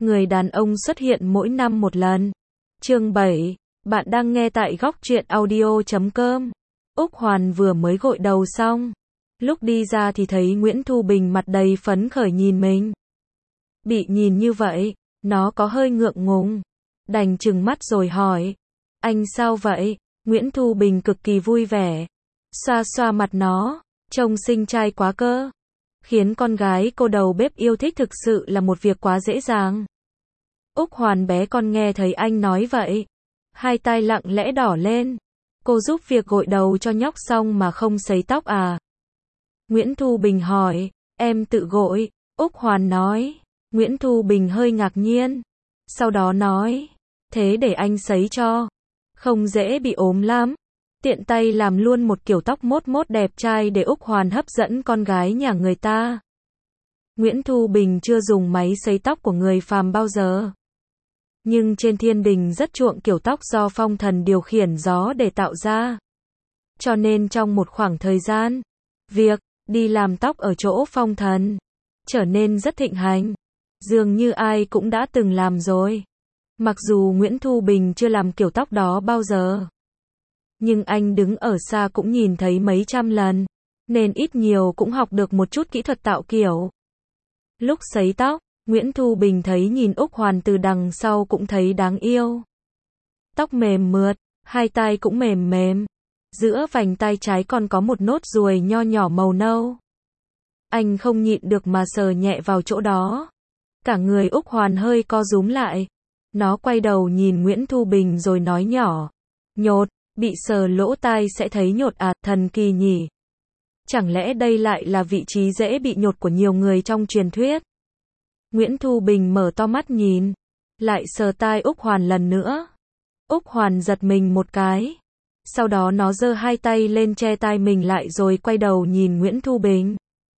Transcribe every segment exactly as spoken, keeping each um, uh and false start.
Người đàn ông xuất hiện mỗi năm một lần. Chương bảy. Bạn đang nghe tại góc truyện audio chấm com. Úc Hoàn vừa mới gội đầu xong. Lúc đi ra thì thấy Nguyễn Thu Bình mặt đầy phấn khởi nhìn mình. Bị nhìn như vậy, nó có hơi ngượng ngùng. Đành trừng mắt rồi hỏi. Anh sao vậy? Nguyễn Thu Bình cực kỳ vui vẻ. Xoa xoa mặt nó. Trông xinh trai quá cơ. Khiến con gái cô đầu bếp yêu thích thực sự là một việc quá dễ dàng. Úc Hoàn bé con nghe thấy anh nói vậy. Hai tai lặng lẽ đỏ lên. Cô giúp việc gội đầu cho nhóc xong mà không sấy tóc à? Nguyễn Thu Bình hỏi. Em tự gội. Úc Hoàn nói. Nguyễn Thu Bình hơi ngạc nhiên. Sau đó nói. Thế để anh sấy cho. Không dễ bị ốm lắm. Tiện tay làm luôn một kiểu tóc mốt mốt đẹp trai để Úc Hoàn hấp dẫn con gái nhà người ta. Nguyễn Thu Bình chưa dùng máy sấy tóc của người phàm bao giờ. Nhưng trên thiên đình rất chuộng kiểu tóc do phong thần điều khiển gió để tạo ra. Cho nên trong một khoảng thời gian, việc đi làm tóc ở chỗ phong thần trở nên rất thịnh hành. Dường như ai cũng đã từng làm rồi. Mặc dù Nguyễn Thu Bình chưa làm kiểu tóc đó bao giờ, nhưng anh đứng ở xa cũng nhìn thấy mấy trăm lần, nên ít nhiều cũng học được một chút kỹ thuật tạo kiểu. Lúc sấy tóc, Nguyễn Thu Bình thấy nhìn Úc Hoàn từ đằng sau cũng thấy đáng yêu. Tóc mềm mượt, hai tai cũng mềm mềm. Giữa vành tai trái còn có một nốt ruồi nho nhỏ màu nâu. Anh không nhịn được mà sờ nhẹ vào chỗ đó. Cả người Úc Hoàn hơi co rúm lại. Nó quay đầu nhìn Nguyễn Thu Bình rồi nói nhỏ. Nhột, bị sờ lỗ tai sẽ thấy nhột à, thần kỳ nhỉ. Chẳng lẽ đây lại là vị trí dễ bị nhột của nhiều người trong truyền thuyết? Nguyễn Thu Bình mở to mắt nhìn. Lại sờ tai Úc Hoàn lần nữa. Úc Hoàn giật mình một cái. Sau đó nó giơ hai tay lên che tai mình lại rồi quay đầu nhìn Nguyễn Thu Bình.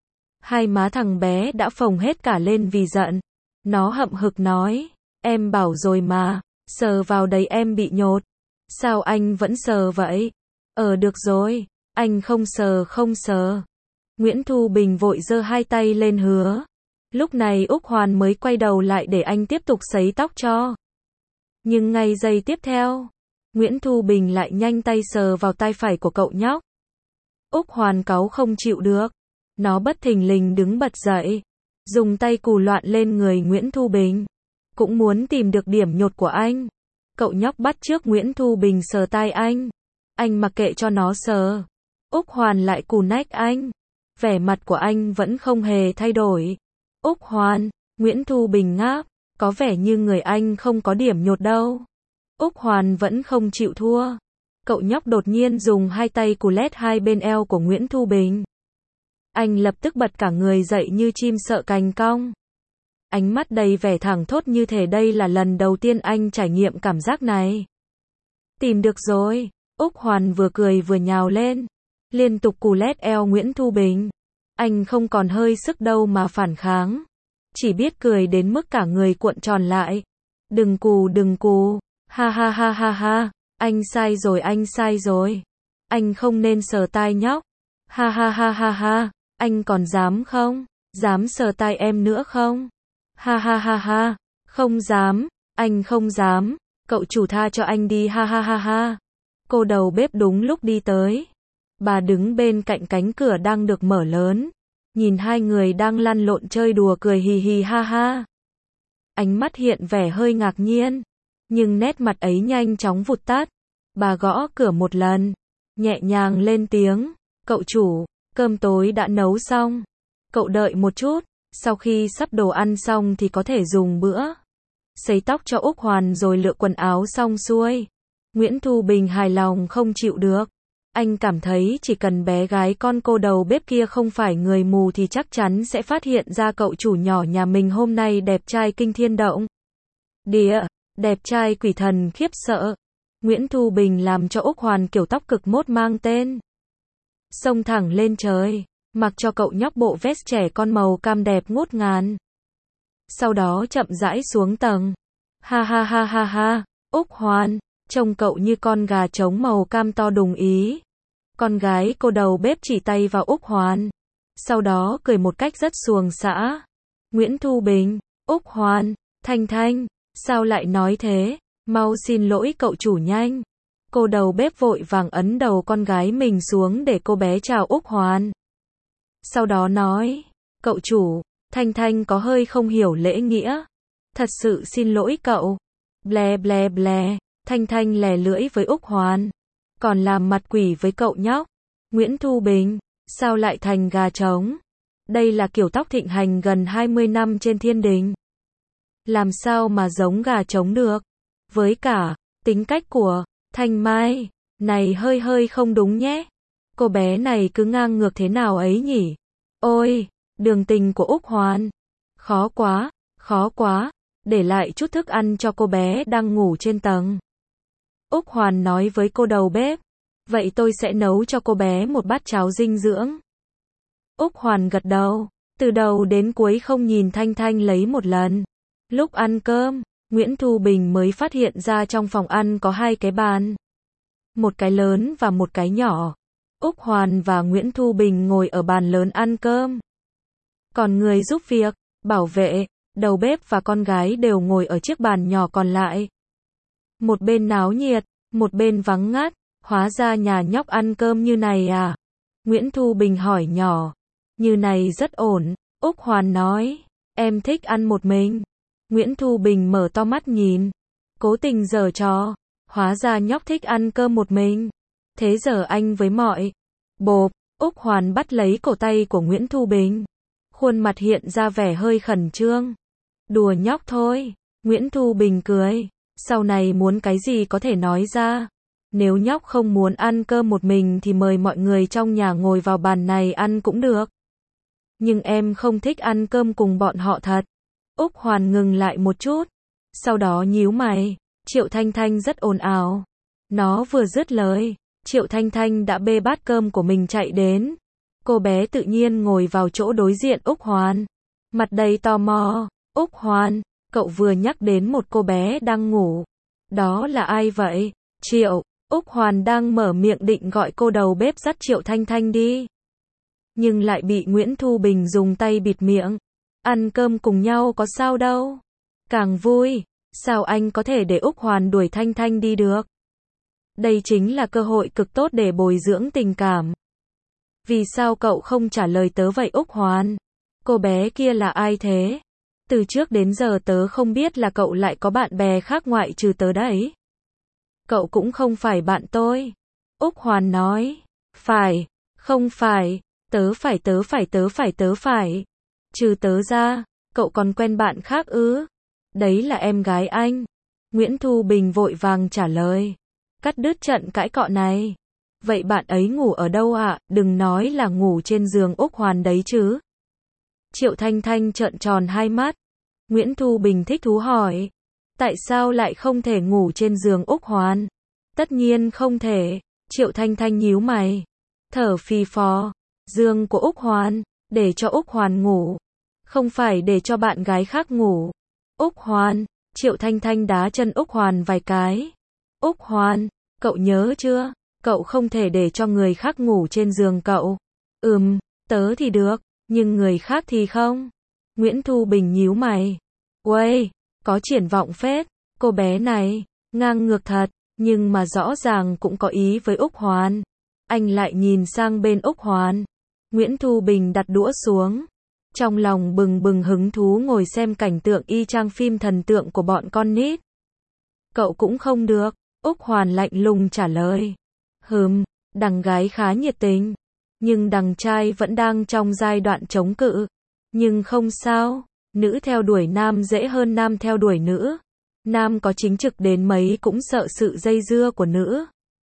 Hai má thằng bé đã phồng hết cả lên vì giận. Nó hậm hực nói. Em bảo rồi mà, sờ vào đấy em bị nhột. Sao anh vẫn sờ vậy? Ờ được rồi, anh không sờ không sờ. Nguyễn Thu Bình vội giơ hai tay lên hứa. Lúc này Úc Hoàn mới quay đầu lại để anh tiếp tục sấy tóc cho. Nhưng ngay giây tiếp theo, Nguyễn Thu Bình lại nhanh tay sờ vào tai phải của cậu nhóc. Úc Hoàn cáu không chịu được. Nó bất thình lình đứng bật dậy, dùng tay cù loạn lên người Nguyễn Thu Bình. Cũng muốn tìm được điểm nhột của anh. Cậu nhóc bắt chước Nguyễn Thu Bình sờ tai anh. Anh mặc kệ cho nó sờ. Úc Hoàn lại cù nách anh. Vẻ mặt của anh vẫn không hề thay đổi. Úc Hoàn, Nguyễn Thu Bình ngáp. Có vẻ như người anh không có điểm nhột đâu. Úc Hoàn vẫn không chịu thua. Cậu nhóc đột nhiên dùng hai tay cù lét hai bên eo của Nguyễn Thu Bình. Anh lập tức bật cả người dậy như chim sợ cành cong. Ánh mắt đầy vẻ thẳng thốt như thể đây là lần đầu tiên anh trải nghiệm cảm giác này. Tìm được rồi. Úc Hoàn vừa cười vừa nhào lên. Liên tục cù lét eo Nguyễn Thu Bình. Anh không còn hơi sức đâu mà phản kháng. Chỉ biết cười đến mức cả người cuộn tròn lại. Đừng cù đừng cù. Ha ha ha ha ha. Anh sai rồi anh sai rồi. Anh không nên sờ tai nhóc. Ha ha ha ha ha. Anh còn dám không? Dám sờ tai em nữa không? Ha ha ha ha, không dám, anh không dám, cậu chủ tha cho anh đi ha ha ha ha. Cô đầu bếp đúng lúc đi tới. Bà đứng bên cạnh cánh cửa đang được mở lớn. Nhìn hai người đang lăn lộn chơi đùa cười hì hì ha ha. Ánh mắt hiện vẻ hơi ngạc nhiên. Nhưng nét mặt ấy nhanh chóng vụt tắt. Bà gõ cửa một lần. Nhẹ nhàng lên tiếng. Cậu chủ, cơm tối đã nấu xong. Cậu đợi một chút. Sau khi sắp đồ ăn xong thì có thể dùng bữa. Sấy tóc cho Úc Hoàn rồi lựa quần áo xong xuôi. Nguyễn Thu Bình hài lòng không chịu được. Anh cảm thấy chỉ cần bé gái con cô đầu bếp kia không phải người mù thì chắc chắn sẽ phát hiện ra cậu chủ nhỏ nhà mình hôm nay đẹp trai kinh thiên động địa, đẹp trai quỷ thần khiếp sợ. Nguyễn Thu Bình làm cho Úc Hoàn kiểu tóc cực mốt mang tên xông thẳng lên trời. Mặc cho cậu nhóc bộ vest trẻ con màu cam đẹp ngút ngàn. Sau đó chậm rãi xuống tầng. Ha ha ha ha ha. Úc Hoàn, trông cậu như con gà trống màu cam to đùng ý. Con gái cô đầu bếp chỉ tay vào Úc Hoàn. Sau đó cười một cách rất xuồng xã. Nguyễn Thu Bình, Úc Hoàn, Thanh Thanh, sao lại nói thế? Mau xin lỗi cậu chủ nhanh. Cô đầu bếp vội vàng ấn đầu con gái mình xuống để cô bé chào Úc Hoàn. Sau đó nói, cậu chủ, Thanh Thanh có hơi không hiểu lễ nghĩa. Thật sự xin lỗi cậu. Ble ble ble, Thanh Thanh lè lưỡi với Úc Hoàn. Còn làm mặt quỷ với cậu nhóc. Nguyễn Thu Bình, sao lại thành gà trống? Đây là kiểu tóc thịnh hành gần hai mươi năm trên thiên đình. Làm sao mà giống gà trống được? Với cả, tính cách của Thanh Mai, này hơi hơi không đúng nhé. Cô bé này cứ ngang ngược thế nào ấy nhỉ? Ôi, đường tình của Úc Hoàn. Khó quá, khó quá, để lại chút thức ăn cho cô bé đang ngủ trên tầng. Úc Hoàn nói với cô đầu bếp, vậy tôi sẽ nấu cho cô bé một bát cháo dinh dưỡng. Úc Hoàn gật đầu, từ đầu đến cuối không nhìn Thanh Thanh lấy một lần. Lúc ăn cơm, Nguyễn Thu Bình mới phát hiện ra trong phòng ăn có hai cái bàn. Một cái lớn và một cái nhỏ. Úc Hoàn và Nguyễn Thu Bình ngồi ở bàn lớn ăn cơm. Còn người giúp việc, bảo vệ, đầu bếp và con gái đều ngồi ở chiếc bàn nhỏ còn lại. Một bên náo nhiệt, một bên vắng ngắt, hóa ra nhà nhóc ăn cơm như này à? Nguyễn Thu Bình hỏi nhỏ. Như này rất ổn, Úc Hoàn nói, em thích ăn một mình. Nguyễn Thu Bình mở to mắt nhìn, cố tình giở trò, hóa ra nhóc thích ăn cơm một mình. Thế giờ anh với mọi. Bộp, Úc Hoàn bắt lấy cổ tay của Nguyễn Thu Bình. Khuôn mặt hiện ra vẻ hơi khẩn trương. Đùa nhóc thôi, Nguyễn Thu Bình cười, sau này muốn cái gì có thể nói ra. Nếu nhóc không muốn ăn cơm một mình thì mời mọi người trong nhà ngồi vào bàn này ăn cũng được. Nhưng em không thích ăn cơm cùng bọn họ thật. Úc Hoàn ngừng lại một chút, sau đó nhíu mày, Triệu Thanh Thanh rất ồn ào. Nó vừa dứt lời, Triệu Thanh Thanh đã bê bát cơm của mình chạy đến. Cô bé tự nhiên ngồi vào chỗ đối diện Úc Hoàn. Mặt đầy tò mò, Úc Hoàn, cậu vừa nhắc đến một cô bé đang ngủ. Đó là ai vậy? Triệu, Úc Hoàn đang mở miệng định gọi cô đầu bếp dắt Triệu Thanh Thanh đi. Nhưng lại bị Nguyễn Thu Bình dùng tay bịt miệng. Ăn cơm cùng nhau có sao đâu. Càng vui, sao anh có thể để Úc Hoàn đuổi Thanh Thanh đi được? Đây chính là cơ hội cực tốt để bồi dưỡng tình cảm. Vì sao cậu không trả lời tớ vậy Úc Hoàn? Cô bé kia là ai thế? Từ trước đến giờ tớ không biết là cậu lại có bạn bè khác ngoại trừ tớ đấy. Cậu cũng không phải bạn tôi. Úc Hoàn nói. Phải, không phải, tớ phải tớ phải tớ phải tớ phải. Trừ tớ ra, cậu còn quen bạn khác ư? Đấy là em gái anh. Nguyễn Thu Bình vội vàng trả lời. Cắt đứt trận cãi cọ này. Vậy bạn ấy ngủ ở đâu ạ? À? Đừng nói là ngủ trên giường Úc Hoàn đấy chứ. Triệu Thanh Thanh trợn tròn hai mắt. Nguyễn Thu Bình thích thú hỏi. Tại sao lại không thể ngủ trên giường Úc Hoàn? Tất nhiên không thể. Triệu Thanh Thanh nhíu mày. Thở phì phò. Giường của Úc Hoàn, để cho Úc Hoàn ngủ. Không phải để cho bạn gái khác ngủ. Úc Hoàn, Triệu Thanh Thanh đá chân Úc Hoàn vài cái. Úc Hoàn, cậu nhớ chưa? Cậu không thể để cho người khác ngủ trên giường cậu. Ừm, tớ thì được, nhưng người khác thì không. Nguyễn Thu Bình nhíu mày. Uầy, có triển vọng phết, cô bé này, ngang ngược thật, nhưng mà rõ ràng cũng có ý với Úc Hoàn. Anh lại nhìn sang bên Úc Hoàn. Nguyễn Thu Bình đặt đũa xuống. Trong lòng bừng bừng hứng thú ngồi xem cảnh tượng y chang phim thần tượng của bọn con nít. Cậu cũng không được, Úc Hoàn lạnh lùng trả lời. Hừm, đằng gái khá nhiệt tình, nhưng đằng trai vẫn đang trong giai đoạn chống cự. Nhưng không sao, nữ theo đuổi nam dễ hơn nam theo đuổi nữ. Nam có chính trực đến mấy cũng sợ sự dây dưa của nữ.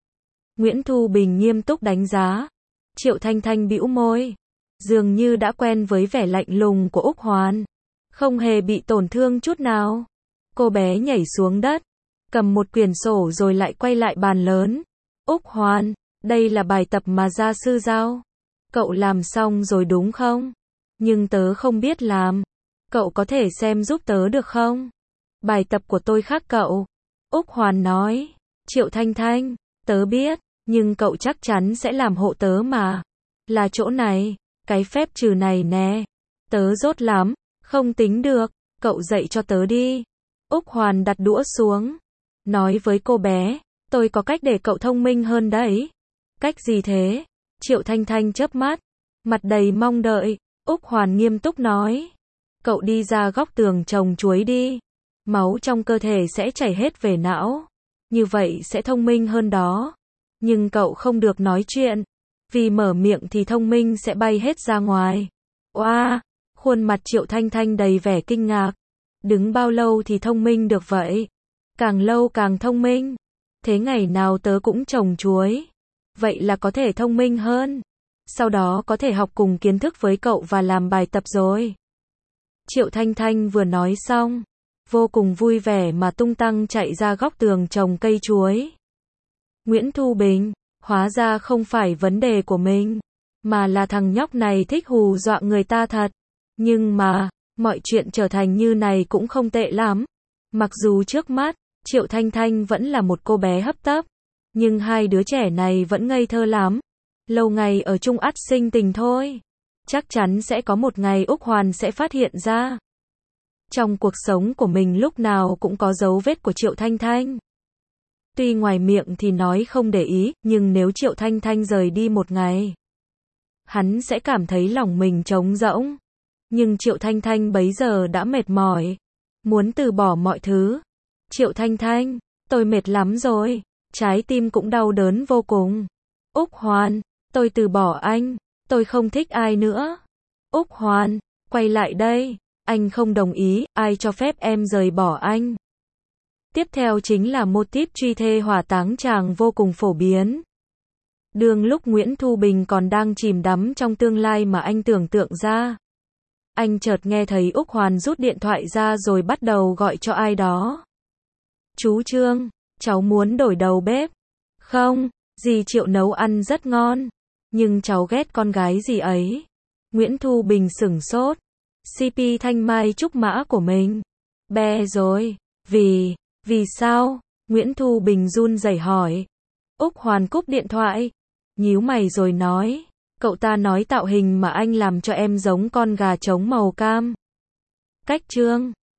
Nguyễn Thu Bình nghiêm túc đánh giá. Triệu Thanh Thanh bĩu môi, dường như đã quen với vẻ lạnh lùng của Úc Hoàn, không hề bị tổn thương chút nào. Cô bé nhảy xuống đất, cầm một quyển sổ rồi lại quay lại bàn lớn. Úc Hoàn, đây là bài tập mà gia sư giao. Cậu làm xong rồi đúng không? Nhưng tớ không biết làm. Cậu có thể xem giúp tớ được không? Bài tập của tôi khác cậu. Úc Hoàn nói. Triệu Thanh Thanh, tớ biết, nhưng cậu chắc chắn sẽ làm hộ tớ mà. Là chỗ này, cái phép trừ này nè. Tớ dốt lắm, không tính được. cậu dạy cho tớ đi. Úc Hoàn đặt đũa xuống, nói với cô bé, tôi có cách để cậu thông minh hơn đấy. Cách gì thế? Triệu Thanh Thanh chớp mắt, mặt đầy mong đợi. Úc Hoàn nghiêm túc nói, cậu đi ra góc tường trồng chuối đi. Máu trong cơ thể sẽ chảy hết về não. Như vậy sẽ thông minh hơn đó. Nhưng cậu không được nói chuyện. Vì mở miệng thì thông minh sẽ bay hết ra ngoài. Oa, khuôn mặt Triệu Thanh Thanh đầy vẻ kinh ngạc. Đứng bao lâu thì thông minh được vậy? Càng lâu càng thông minh. Thế ngày nào tớ cũng trồng chuối. Vậy là có thể thông minh hơn. Sau đó có thể học cùng kiến thức với cậu và làm bài tập rồi. Triệu Thanh Thanh vừa nói xong, vô cùng vui vẻ mà tung tăng chạy ra góc tường trồng cây chuối. Nguyễn Thu Bình, hóa ra không phải vấn đề của mình, mà là thằng nhóc này thích hù dọa người ta thật. Nhưng mà, mọi chuyện trở thành như này cũng không tệ lắm. Mặc dù trước mắt, Triệu Thanh Thanh vẫn là một cô bé hấp tấp, nhưng hai đứa trẻ này vẫn ngây thơ lắm. Lâu ngày ở chung ắt sinh tình thôi. Chắc chắn sẽ có một ngày Úc Hoàn sẽ phát hiện ra. Trong cuộc sống của mình lúc nào cũng có dấu vết của Triệu Thanh Thanh. Tuy ngoài miệng thì nói không để ý, nhưng nếu Triệu Thanh Thanh rời đi một ngày, hắn sẽ cảm thấy lòng mình trống rỗng. Nhưng Triệu Thanh Thanh bấy giờ đã mệt mỏi, muốn từ bỏ mọi thứ. Triệu Thanh Thanh, tôi mệt lắm rồi, trái tim cũng đau đớn vô cùng. Úc Hoàn, tôi từ bỏ anh, tôi không thích ai nữa. Úc Hoàn, quay lại đây, anh không đồng ý, ai cho phép em rời bỏ anh. Tiếp theo chính là mô típ truy thê hỏa táng chàng vô cùng phổ biến. Đương lúc Nguyễn Thu Bình còn đang chìm đắm trong tương lai mà anh tưởng tượng ra, anh chợt nghe thấy Úc Hoàn rút điện thoại ra rồi bắt đầu gọi cho ai đó. Chú Trương, cháu muốn đổi đầu bếp. Không, dì Triệu nấu ăn rất ngon, nhưng cháu ghét con gái dì ấy. Nguyễn Thu Bình sửng sốt. xê pê Thanh Mai Trúc Mã của mình. Be rồi, vì, vì sao? Nguyễn Thu Bình run rẩy hỏi. Úc Hoàn cúp điện thoại, nhíu mày rồi nói, cậu ta nói tạo hình mà anh làm cho em giống con gà trống màu cam. Cách Trương.